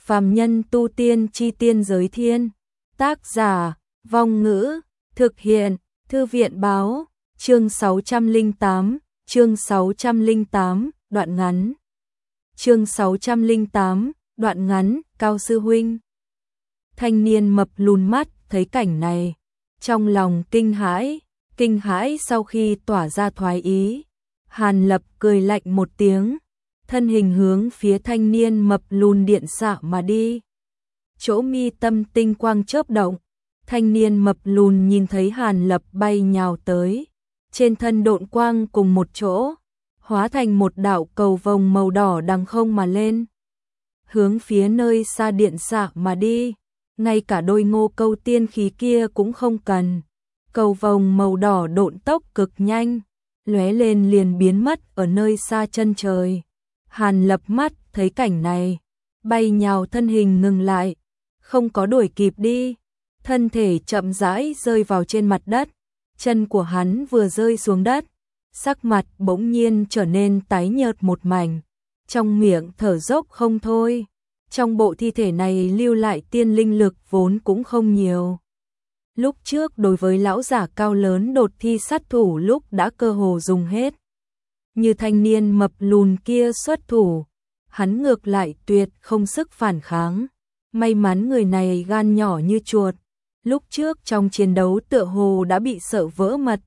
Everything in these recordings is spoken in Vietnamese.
Phàm nhân tu tiên chi tiên giới thiên. Tác giả, Vong Ngữ, thực hiện, Thư viện báo, chương 608, đoạn ngắn. Chương 608, đoạn ngắn, Cao sư huynh. Thanh niên mập lùn mắt thấy cảnh này, trong lòng kinh hãi sau khi tỏa ra thoái ý. Hàn Lập cười lạnh một tiếng, thân hình hướng phía thanh niên mập lùn điện xạ mà đi. Chỗ mi tâm tinh quang chớp động, thanh niên mập lùn nhìn thấy Hàn Lập bay nhào tới, trên thân độn quang cùng một chỗ, hóa thành một đạo cầu vồng màu đỏ đằng không mà lên, hướng phía nơi xa điện xạ mà đi. Ngay cả đôi ngô câu tiên khí kia cũng không cần, cầu vồng màu đỏ độn tốc cực nhanh, lóe lên liền biến mất ở nơi xa chân trời. Hàn Lập mắt thấy cảnh này, bay nhào thân hình ngừng lại, không có đuổi kịp đi, thân thể chậm rãi rơi vào trên mặt đất. Chân của hắn vừa rơi xuống đất, sắc mặt bỗng nhiên trở nên tái nhợt một mảnh, trong miệng thở dốc không thôi. Trong bộ thi thể này lưu lại tiên linh lực vốn cũng không nhiều. Lúc trước đối với lão giả cao lớn đột thi sát thủ lúc đã cơ hồ dùng hết. Như thanh niên mập lùn kia xuất thủ, hắn ngược lại tuyệt không sức phản kháng. May mắn người này gan nhỏ như chuột, lúc trước trong chiến đấu tựa hồ đã bị sợ vỡ mật.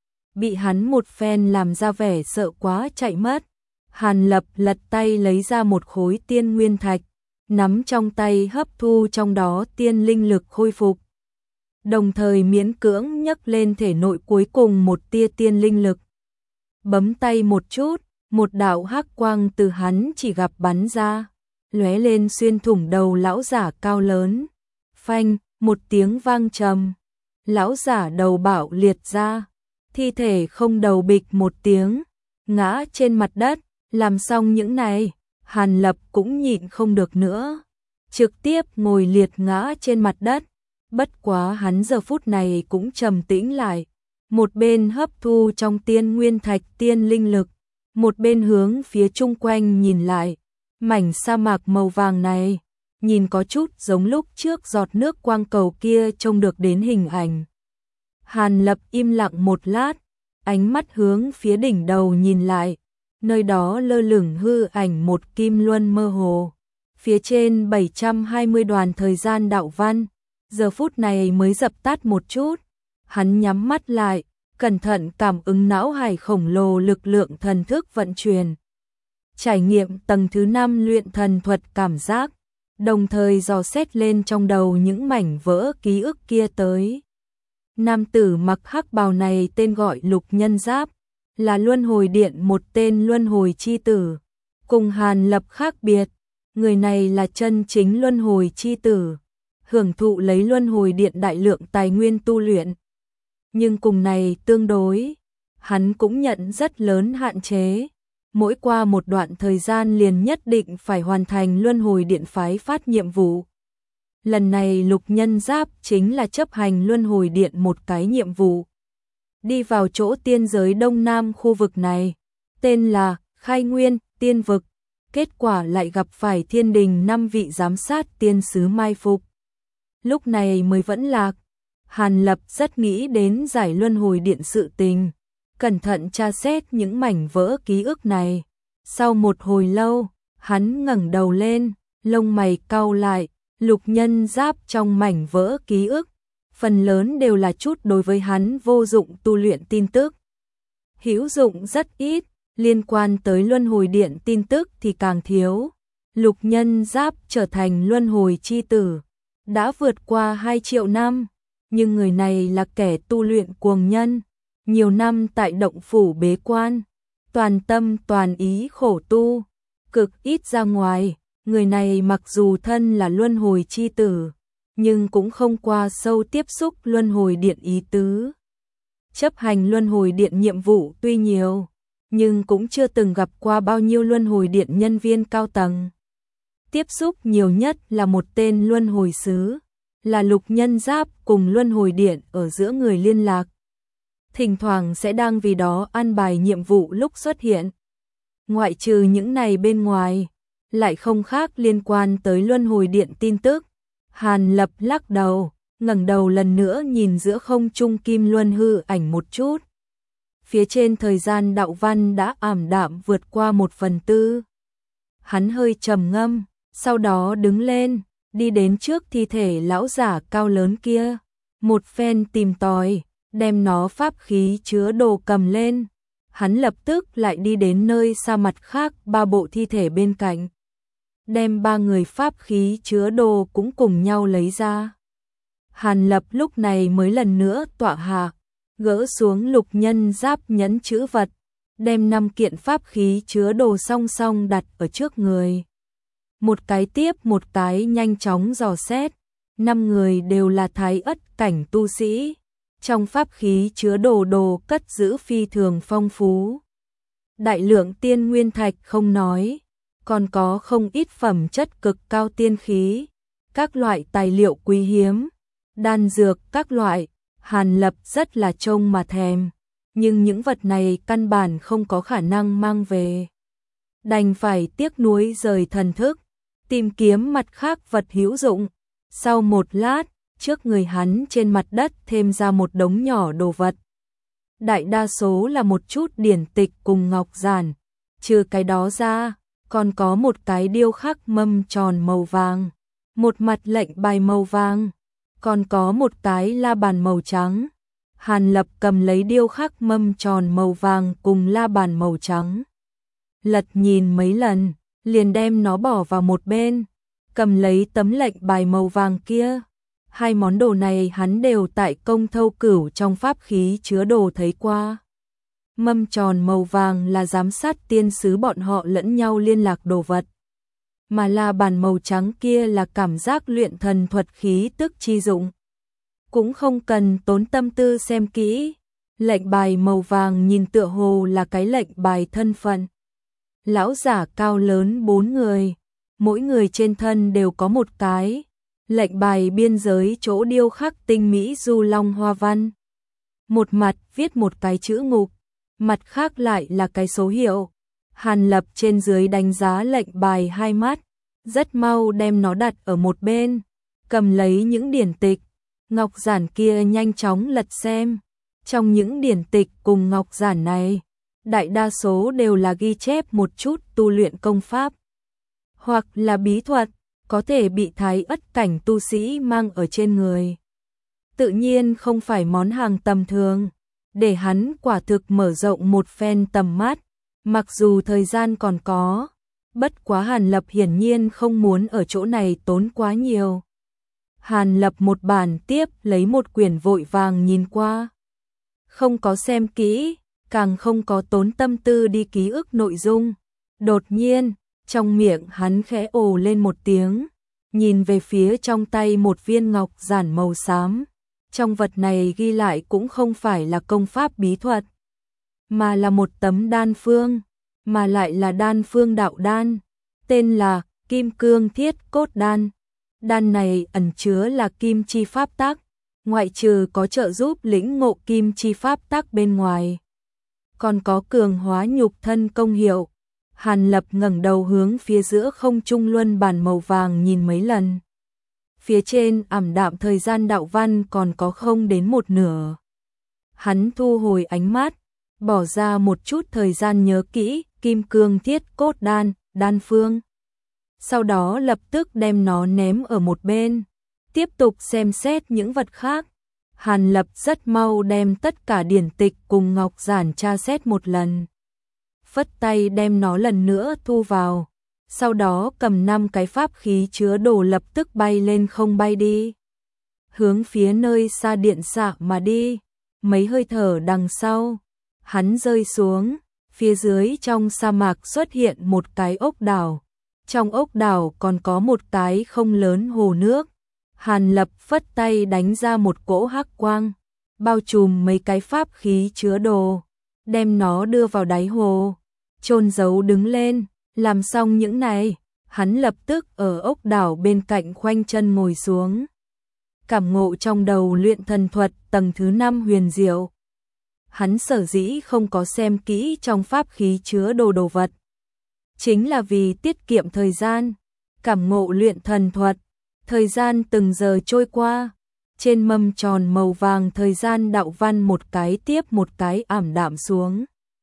Bị hắn một phen làm ra vẻ sợ quá chạy mất. Hàn Lập lật tay lấy ra một khối tiên nguyên thạch, nắm trong tay hấp thu trong đó tiên linh lực khôi phục. Đồng thời miễn cưỡng nhấc lên thể nội cuối cùng một tia tiên linh lực. Bấm tay một chút, một đạo hắc quang từ hắn chỉ gặp bắn ra, lóe lên xuyên thủng đầu lão giả cao lớn. Phanh, một tiếng vang trầm, lão giả đầu bạo liệt ra, thi thể không đầu bịch một tiếng, ngã trên mặt đất. Làm xong những này, Hàn Lập cũng nhịn không được nữa, trực tiếp ngồi liệt ngã trên mặt đất. Bất quá hắn giờ phút này cũng trầm tĩnh lại, một bên hấp thu trong tiên nguyên thạch tiên linh lực, một bên hướng phía chung quanh nhìn lại. Mảnh sa mạc màu vàng này, nhìn có chút giống lúc trước giọt nước quang cầu kia trông được đến hình ảnh. Hàn Lập im lặng một lát, ánh mắt hướng phía đỉnh đầu nhìn lại, nơi đó lơ lửng hư ảnh một kim luân mơ hồ. Phía trên 720 đoàn thời gian đạo văn, giờ phút này mới dập tắt một chút. Hắn nhắm mắt lại, cẩn thận cảm ứng não hải khổng lồ lực lượng thần thức vận chuyển. Trải nghiệm tầng thứ 5 luyện thần thuật cảm giác, đồng thời dò xét lên trong đầu những mảnh vỡ ký ức kia tới. Nam tử mặc hắc bào này tên gọi Lục Nhân Giáp, là luân hồi điện một tên luân hồi chi tử. Cùng Hàn Lập khác biệt, người này là chân chính luân hồi chi tử, hưởng thụ lấy luân hồi điện đại lượng tài nguyên tu luyện. Nhưng cùng này tương đối, hắn cũng nhận rất lớn hạn chế. Mỗi qua một đoạn thời gian liền nhất định phải hoàn thành luân hồi điện phái phát nhiệm vụ. Lần này Lục Nhân Giáp chính là chấp hành luân hồi điện một cái nhiệm vụ. Đi vào chỗ tiên giới đông nam khu vực này, tên là Khai Nguyên Tiên Vực. Kết quả lại gặp phải thiên đình 5 vị giám sát tiên sứ mai phục. Lúc này mới vẫn lạc. Hàn Lập rất nghĩ đến giải luân hồi điện sự tình, cẩn thận tra xét những mảnh vỡ ký ức này. Sau một hồi lâu, hắn ngẩng đầu lên, lông mày cau lại. Lục Nhân Giáp trong mảnh vỡ ký ức, phần lớn đều là chút đối với hắn vô dụng tu luyện tin tức. Hữu dụng rất ít, liên quan tới luân hồi điện tin tức thì càng thiếu. Lục Nhân Giáp trở thành luân hồi chi tử, đã vượt qua 2 triệu năm, nhưng người này là kẻ tu luyện cuồng nhân, nhiều năm tại động phủ bế quan, toàn tâm toàn ý khổ tu, cực ít ra ngoài. Người này mặc dù thân là luân hồi chi tử, nhưng cũng không qua sâu tiếp xúc luân hồi điện ý tứ. Chấp hành luân hồi điện nhiệm vụ tuy nhiều, nhưng cũng chưa từng gặp qua bao nhiêu luân hồi điện nhân viên cao tầng. Tiếp xúc nhiều nhất là một tên luân hồi sứ, là Lục Nhân Giáp cùng luân hồi điện ở giữa người liên lạc. Thỉnh thoảng sẽ đang vì đó an bài nhiệm vụ lúc xuất hiện. Ngoại trừ những này bên ngoài, lại không khác liên quan tới luân hồi điện tin tức. Hàn Lập lắc đầu, ngẩng đầu lần nữa nhìn giữa không trung kim luân hư ảnh một chút. Phía trên thời gian đạo văn đã ảm đạm vượt qua 1/4. Hắn hơi trầm ngâm, sau đó đứng lên, đi đến trước thi thể lão giả cao lớn kia, một phen tìm tòi, đem nó pháp khí chứa đồ cầm lên. Hắn lập tức lại đi đến nơi xa mặt khác 3 bộ thi thể bên cạnh, đem 3 người pháp khí chứa đồ cũng cùng nhau lấy ra. Hàn Lập lúc này mới lần nữa tọa hạ, gỡ xuống lục nhân giáp nhẫn chữ vật, đem 5 kiện pháp khí chứa đồ song song đặt ở trước người. Một cái tiếp một cái nhanh chóng dò xét, 5 người đều là thái ất cảnh tu sĩ. Trong pháp khí chứa đồ cất giữ phi thường phong phú. Đại lượng tiên nguyên thạch không nói, còn có không ít phẩm chất cực cao tiên khí, các loại tài liệu quý hiếm, đan dược các loại. Hàn Lập rất là trông mà thèm, nhưng những vật này căn bản không có khả năng mang về. Đành phải tiếc nuối rời thần thức, tìm kiếm mặt khác vật hữu dụng. Sau một lát, trước người hắn trên mặt đất thêm ra một đống nhỏ đồ vật. Đại đa số là một chút điển tịch cùng ngọc giản, trừ cái đó ra, còn có một cái điêu khắc mâm tròn màu vàng, một mặt lệnh bài màu vàng, còn có một cái la bàn màu trắng. Hàn Lập cầm lấy điêu khắc mâm tròn màu vàng cùng la bàn màu trắng, lật nhìn mấy lần, liền đem nó bỏ vào một bên, cầm lấy tấm lệnh bài màu vàng kia. 2 món đồ này hắn đều tại Công Thâu Cửu trong pháp khí chứa đồ thấy qua. Mâm tròn màu vàng là giám sát tiên sứ bọn họ lẫn nhau liên lạc đồ vật, mà la bàn màu trắng kia là cảm giác luyện thần thuật khí tức chi dụng. Cũng không cần tốn tâm tư xem kỹ. Lệnh bài màu vàng nhìn tựa hồ là cái lệnh bài thân phận. Lão giả cao lớn 4 người, mỗi người trên thân đều có một cái. Lệnh bài biên giới chỗ điêu khắc tinh mỹ du long hoa văn. Một mặt viết một cái chữ ngục, mặt khác lại là cái số hiệu. Hàn Lập trên dưới đánh giá lệnh bài 2 mắt, rất mau đem nó đặt ở một bên, cầm lấy những điển tịch, ngọc giản kia nhanh chóng lật xem. Trong những điển tịch cùng ngọc giản này, đại đa số đều là ghi chép một chút tu luyện công pháp, hoặc là bí thuật, có thể bị thái ất cảnh tu sĩ mang ở trên người. Tự nhiên không phải món hàng tầm thường, để hắn quả thực mở rộng một phen tầm mắt, mặc dù thời gian còn có, bất quá Hàn Lập hiển nhiên không muốn ở chỗ này tốn quá nhiều. Hàn Lập một bản tiếp lấy một quyển vội vàng nhìn qua, không có xem kỹ, càng không có tốn tâm tư đi ký ức nội dung. Đột nhiên, trong miệng hắn khẽ ồ lên một tiếng, nhìn về phía trong tay một viên ngọc giản màu xám. Trong vật này ghi lại cũng không phải là công pháp bí thuật, mà là một tấm đan phương, mà lại là đan phương đạo đan, tên là Kim Cương Thiết Cốt Đan. Đan này ẩn chứa là kim chi pháp tắc, ngoại trừ có trợ giúp lĩnh ngộ kim chi pháp tắc bên ngoài, còn có cường hóa nhục thân công hiệu. Hàn Lập ngẩng đầu hướng phía giữa không trung luân bản màu vàng nhìn mấy lần. Phía trên ảm đạm thời gian đạo văn còn có không đến một nửa. Hắn thu hồi ánh mắt, bỏ ra một chút thời gian nhớ kỹ Kim Cương Thiết Cốt Đan, đan phương. Sau đó lập tức đem nó ném ở một bên, tiếp tục xem xét những vật khác. Hàn Lập rất mau đem tất cả điển tịch cùng ngọc giản tra xét một lần, phất tay đem nó lần nữa thu vào, sau đó cầm 5 cái pháp khí chứa đồ lập tức bay lên không bay đi, hướng phía nơi xa điện xạ mà đi. Mấy hơi thở đằng sau, hắn rơi xuống, phía dưới trong sa mạc xuất hiện một cái ốc đảo, trong ốc đảo còn có một cái không lớn hồ nước. Hàn Lập phất tay đánh ra một cỗ hắc quang, bao trùm mấy cái pháp khí chứa đồ, đem nó đưa vào đáy hồ, chôn giấu đứng lên. Làm xong những này, hắn lập tức ở ốc đảo bên cạnh khoanh chân ngồi xuống, cảm ngộ trong đầu luyện thần thuật tầng thứ 5 huyền diệu. Hắn sở dĩ không có xem kỹ trong pháp khí chứa đồ vật, chính là vì tiết kiệm thời gian, cảm ngộ luyện thần thuật. Thời gian từng giờ trôi qua, trên mâm tròn màu vàng thời gian đạo văn một cái tiếp một cái ảm đạm xuống.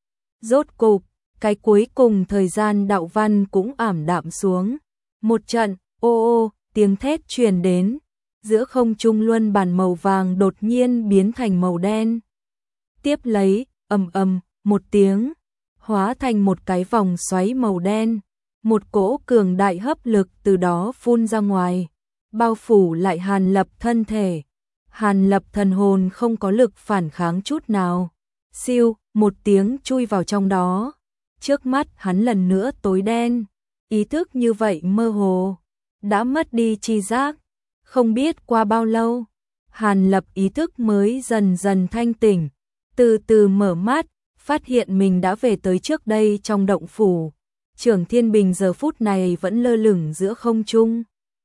Rốt cục, cái cuối cùng thời gian đạo văn cũng ảm đạm xuống. Một trận, ô ô, tiếng thét truyền đến, giữa không trung luân bàn màu vàng đột nhiên biến thành màu đen. Tiếp lấy, ầm ầm, một tiếng, hóa thành một cái vòng xoáy màu đen, một cỗ cường đại hấp lực từ đó phun ra ngoài, bao phủ lại Hàn Lập thân thể. Hàn Lập thần hồn không có lực phản kháng chút nào. Siêu, một tiếng chui vào trong đó. Trước mắt hắn lần nữa tối đen, ý thức như vậy mơ hồ, đã mất đi tri giác. Không biết qua bao lâu, Hàn Lập ý thức mới dần dần thanh tỉnh, từ từ mở mắt, phát hiện mình đã về tới trước đây trong động phủ. Trưởng Thiên Bình giờ phút này vẫn lơ lửng giữa không trung.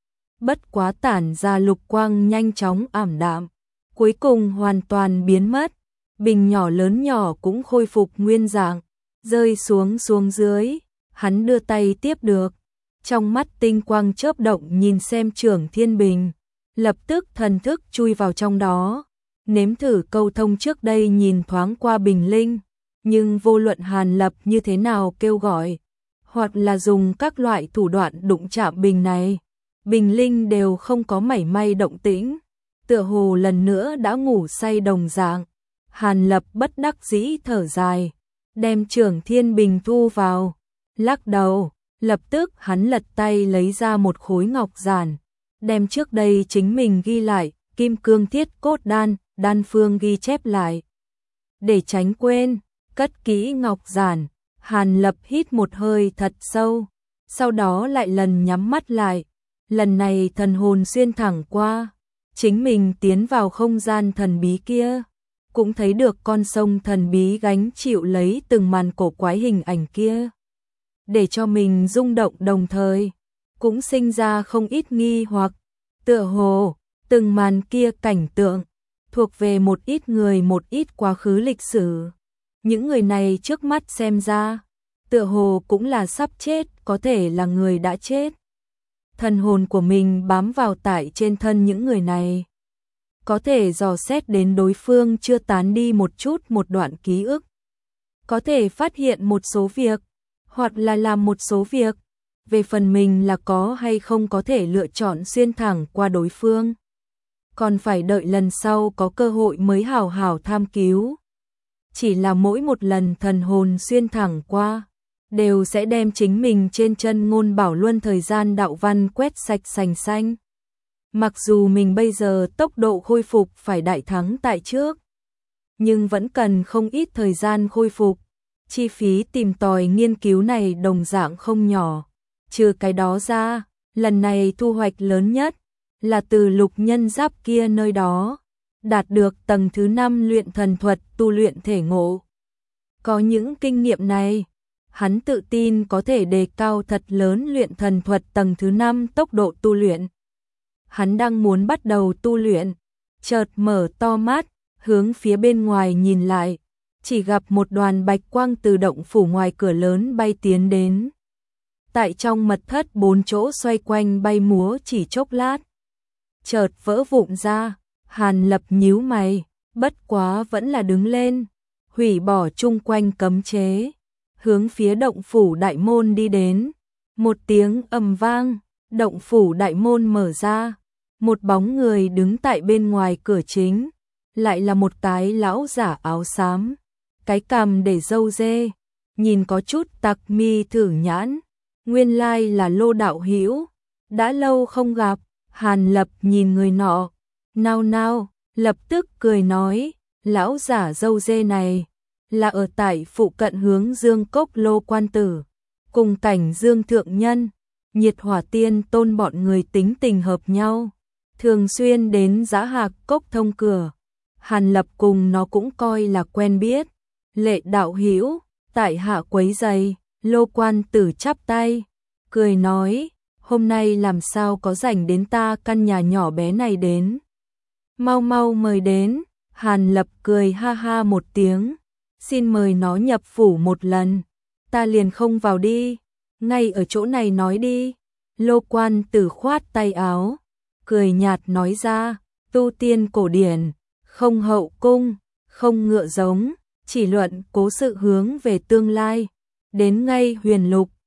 Bất quá tản ra lục quang nhanh chóng ảm đạm, cuối cùng hoàn toàn biến mất. Bình nhỏ lớn nhỏ cũng khôi phục nguyên dạng, rơi xuống dưới, hắn đưa tay tiếp được. Trong mắt tinh quang chớp động nhìn xem Trưởng Thiên Bình, lập tức thần thức chui vào trong đó, nếm thử câu thông trước đây nhìn thoáng qua bình linh, nhưng vô luận Hàn Lập như thế nào kêu gọi, hoặc là dùng các loại thủ đoạn đụng chạm bình này, bình linh đều không có mảy may động tĩnh, tựa hồ lần nữa đã ngủ say đồng dạng. Hàn Lập bất đắc dĩ thở dài, đem Trưởng Thiên Bình thu vào, lắc đầu, lập tức hắn lật tay lấy ra một khối ngọc giản, đem trước đây chính mình ghi lại, kim cương thiết cốt đan phương ghi chép lại. Để tránh quên, cất kỹ ngọc giản, Hàn Lập hít một hơi thật sâu, sau đó lại lần nhắm mắt lại, lần này thần hồn xuyên thẳng qua, chính mình tiến vào không gian thần bí kia, cũng thấy được con sông thần bí gánh chịu lấy từng màn cổ quái hình ảnh kia, để cho mình rung động đồng thời, cũng sinh ra không ít nghi hoặc, tựa hồ, từng màn kia cảnh tượng, thuộc về một ít người một ít quá khứ lịch sử. Những người này trước mắt xem ra, tựa hồ cũng là sắp chết, có thể là người đã chết. Thần hồn của mình bám vào tại trên thân những người này, có thể dò xét đến đối phương chưa tán đi một chút một đoạn ký ức, có thể phát hiện một số việc, hoặc là làm một số việc, về phần mình là có hay không có thể lựa chọn xuyên thẳng qua đối phương. Còn phải đợi lần sau có cơ hội mới hào hào tham cứu. Chỉ là mỗi một lần thần hồn xuyên thẳng qua, đều sẽ đem chính mình trên chân ngôn bảo luân thời gian đạo văn quét sạch sành xanh. Mặc dù mình bây giờ tốc độ khôi phục phải đại thắng tại trước, nhưng vẫn cần không ít thời gian khôi phục. Chi phí tìm tòi nghiên cứu này đồng dạng không nhỏ. Trừ cái đó ra, lần này thu hoạch lớn nhất là từ Lục Nhân Giáp kia nơi đó, đạt được tầng thứ 5 luyện thần thuật tu luyện thể ngộ. Có những kinh nghiệm này, hắn tự tin có thể đề cao thật lớn luyện thần thuật tầng thứ 5 tốc độ tu luyện. Hắn đang muốn bắt đầu tu luyện, chợt mở to mắt, hướng phía bên ngoài nhìn lại, chỉ gặp một đoàn bạch quang từ động phủ ngoài cửa lớn bay tiến đến. Tại trong mật thất 4 chỗ xoay quanh bay múa chỉ chốc lát, chợt vỡ vụn ra. Hàn Lập nhíu mày, bất quá vẫn là đứng lên, hủy bỏ chung quanh cấm chế, hướng phía động phủ đại môn đi đến. Một tiếng ầm vang, động phủ đại môn mở ra, một bóng người đứng tại bên ngoài cửa chính, lại là một cái lão giả áo xám, cái cằm để râu dê, nhìn có chút tặc mi thử nhãn, nguyên lai là Lô đạo hữu, đã lâu không gặp. Hàn Lập nhìn người nọ, nao nao, lập tức cười nói, lão giả râu dê này, là ở tại phụ cận hướng Dương Cốc Lô quan tử, cùng cảnh Dương Thượng Nhân, Nhiệt Hỏa Tiên Tôn bọn người tính tình hợp nhau, thường xuyên đến Giá Hạc Cốc thông cửa. Hàn Lập cùng nó cũng coi là quen biết. Lệ đạo hữu, tại hạ quấy rầy. Lô quan tử chắp tay, cười nói, hôm nay làm sao có rảnh đến ta căn nhà nhỏ bé này đến. Mau mau mời đến. Hàn Lập cười ha ha một tiếng, xin mời nó nhập phủ một lần, ta liền không vào đi. ngay ở chỗ này nói đi. Lô Quan Tử khoát tay áo, cười nhạt nói ra, tu tiên cổ điển, không hậu cung, không ngựa giống, chỉ luận cố sự hướng về tương lai. Đến ngay huyền lục,